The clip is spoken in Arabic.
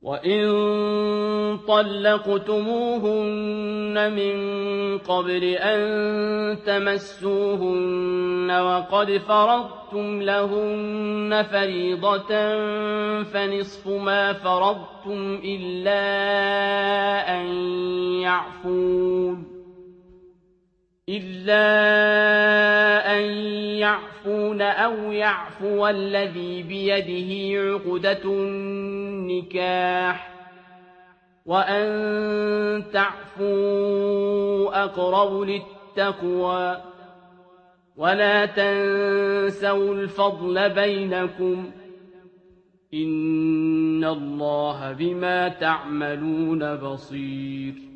وَإِن طَلَّقْتُمُوهُنَّ مِن قَبْلِ أَن تَمَسُّوهُنَّ وَقَدْ فَرَضْتُمْ لَهُنَّ فَرِيضَةً فَنِصْفُ مَا فَرَضْتُمْ إِلَّا أَن يَعْفُونَ أَوْ يَعْفُوَ الَّذِي بِيَدِهِ عُقْدَةُ النِّكَاحِ ۚ وَأَن تَعْفُوا أَقْرَبُ لِلتَّقْوَىٰ ۚ وَلَا تَنسَوُا الْفَضْلَ بَيْنَكُمْ ۚ إِنَّ اللَّهَ بِمَا تَعْمَلُونَ بَصِيرٌ